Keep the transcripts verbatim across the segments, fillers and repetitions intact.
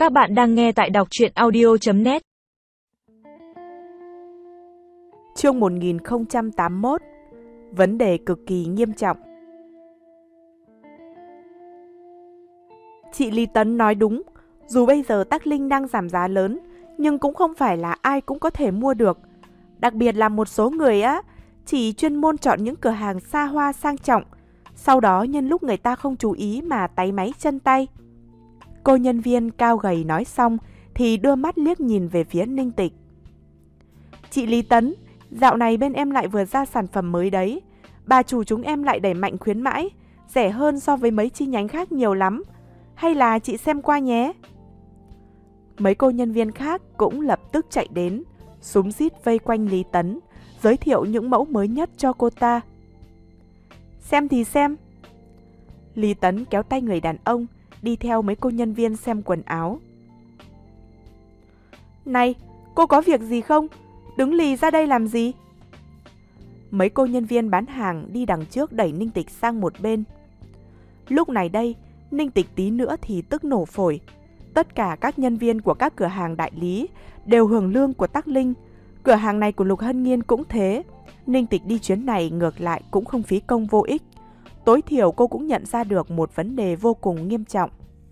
Các bạn đang nghe tại đọc truyện audio chấm net. Chương một nghìn không trăm tám mươi mốt. Vấn đề cực kỳ nghiêm trọng. Chị Lý Tấn nói đúng, dù bây giờ Tắc Linh đang giảm giá lớn, nhưng cũng không phải là ai cũng có thể mua được. Đặc biệt là một số người á, chỉ chuyên môn chọn những cửa hàng xa hoa sang trọng, sau đó nhân lúc người ta không chú ý mà táy máy chân tay. Cô nhân viên cao gầy nói xong thì đưa mắt liếc nhìn về phía Ninh Tịch. Chị Lý Tấn, dạo này bên em lại vừa ra sản phẩm mới đấy. Bà chủ chúng em lại đẩy mạnh khuyến mãi, rẻ hơn so với mấy chi nhánh khác nhiều lắm. Hay là chị xem qua nhé. Mấy cô nhân viên khác cũng lập tức chạy đến, xúm xít vây quanh Lý Tấn, giới thiệu những mẫu mới nhất cho cô ta. Xem thì xem. Lý Tấn kéo tay người đàn ông, đi theo mấy cô nhân viên xem quần áo. Này, cô có việc gì không? Đứng lì ra đây làm gì? Mấy cô nhân viên bán hàng đi đằng trước đẩy Ninh Tịch sang một bên. Lúc này đây, Ninh Tịch tí nữa thì tức nổ phổi. Tất cả các nhân viên của các cửa hàng đại lý đều hưởng lương của Tắc Linh. Cửa hàng này của Lục Hân Nghiên cũng thế. Ninh Tịch đi chuyến này ngược lại cũng không phí công vô ích. Tối thiểu cô cũng nhận ra được một vấn đề vô cùng nghiêm trọng.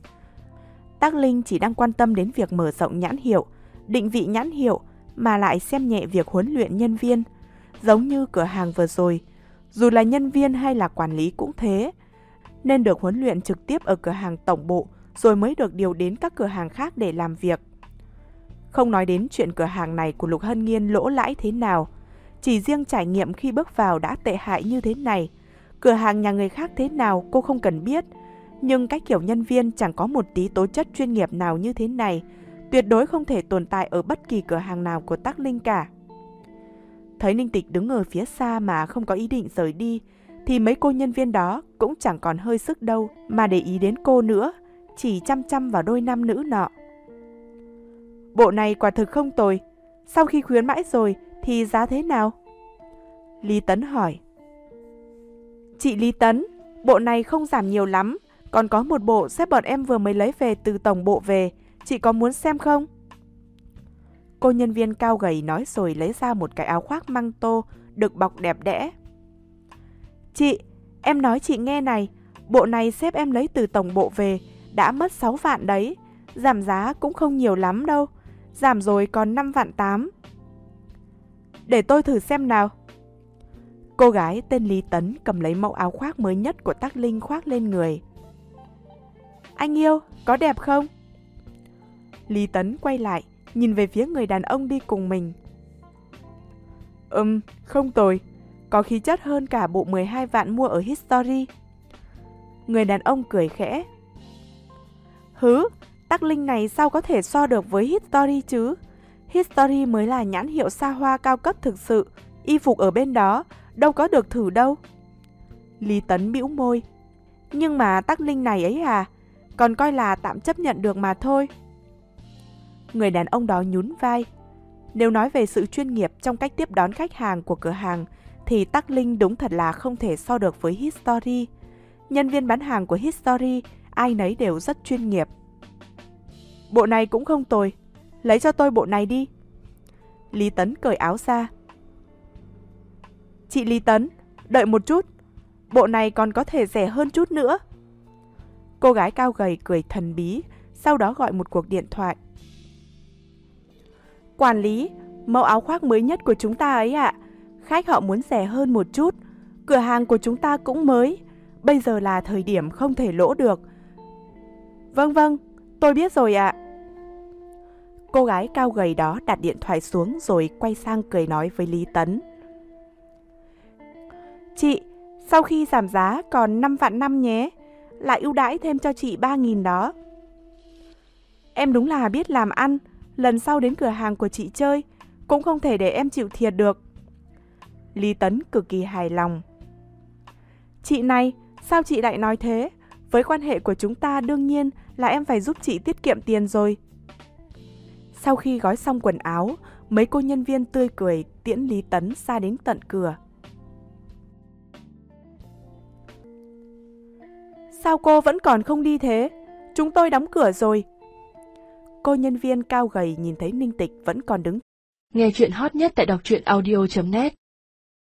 Tắc Linh chỉ đang quan tâm đến việc mở rộng nhãn hiệu, định vị nhãn hiệu, mà lại xem nhẹ việc huấn luyện nhân viên. Giống như cửa hàng vừa rồi, dù là nhân viên hay là quản lý cũng thế, nên được huấn luyện trực tiếp ở cửa hàng tổng bộ rồi mới được điều đến các cửa hàng khác để làm việc. Không nói đến chuyện cửa hàng này của Lục Hân Nghiên lỗ lãi thế nào, chỉ riêng trải nghiệm khi bước vào đã tệ hại như thế này. Cửa hàng nhà người khác thế nào cô không cần biết, nhưng cái kiểu nhân viên chẳng có một tí tố chất chuyên nghiệp nào như thế này tuyệt đối không thể tồn tại ở bất kỳ cửa hàng nào của Tắc Linh cả. Thấy Ninh Tịch đứng ở phía xa mà không có ý định rời đi, thì mấy cô nhân viên đó cũng chẳng còn hơi sức đâu mà để ý đến cô nữa, chỉ chăm chăm vào đôi nam nữ nọ. Bộ này quả thực không tồi, sau khi khuyến mãi rồi thì giá thế nào? Lý Tấn hỏi. Chị Lý Tấn, bộ này không giảm nhiều lắm, còn có một bộ sếp bọn em vừa mới lấy về từ tổng bộ về, chị có muốn xem không? Cô nhân viên cao gầy nói rồi lấy ra một cái áo khoác măng tô được bọc đẹp đẽ. Chị, em nói chị nghe này, bộ này sếp em lấy từ tổng bộ về, đã mất sáu vạn đấy, giảm giá cũng không nhiều lắm đâu, giảm rồi còn năm vạn tám. Để tôi thử xem nào. Cô gái tên Lý Tấn cầm lấy mẫu áo khoác mới nhất của Tắc Linh khoác lên người. Anh yêu, có đẹp không? Lý Tấn quay lại, nhìn về phía người đàn ông đi cùng mình. Ừm, không tồi, có khí chất hơn cả bộ mười hai vạn mua ở History. Người đàn ông cười khẽ. Hứ, Tắc Linh này sao có thể so được với History chứ? History mới là nhãn hiệu xa hoa cao cấp thực sự, y phục ở bên đó đâu có được thử đâu. Lý Tấn bĩu môi. Nhưng mà Tắc Linh này ấy à, còn coi là tạm chấp nhận được mà thôi. Người đàn ông đó nhún vai. Nếu nói về sự chuyên nghiệp trong cách tiếp đón khách hàng của cửa hàng thì Tắc Linh đúng thật là không thể so được với History. Nhân viên bán hàng của History ai nấy đều rất chuyên nghiệp. Bộ này cũng không tồi, lấy cho tôi bộ này đi. Lý Tấn cởi áo ra. Chị Lý Tấn, đợi một chút, bộ này còn có thể rẻ hơn chút nữa. Cô gái cao gầy cười thần bí, sau đó gọi một cuộc điện thoại. Quản lý, mẫu áo khoác mới nhất của chúng ta ấy ạ. Khách họ muốn rẻ hơn một chút. Cửa hàng của chúng ta cũng mới. Bây giờ là thời điểm không thể lỗ được. Vâng vâng, tôi biết rồi ạ. Cô gái cao gầy đó đặt điện thoại xuống rồi quay sang cười nói với Lý Tấn. Chị, sau khi giảm giá còn năm vạn năm nhé. Lại ưu đãi thêm cho chị ba nghìn đó. Em đúng là biết làm ăn. Lần sau đến cửa hàng của chị chơi, cũng không thể để em chịu thiệt được. Lý Tấn cực kỳ hài lòng. Chị này, sao chị lại nói thế? Với quan hệ của chúng ta đương nhiên là em phải giúp chị tiết kiệm tiền rồi. Sau khi gói xong quần áo, mấy cô nhân viên tươi cười tiễn Lý Tấn ra đến tận cửa. Sao cô vẫn còn không đi thế? Chúng tôi đóng cửa rồi. Cô nhân viên cao gầy nhìn thấy Ninh Tịch vẫn còn đứng. Nghe chuyện hot nhất tại đọc truyện audio chấm net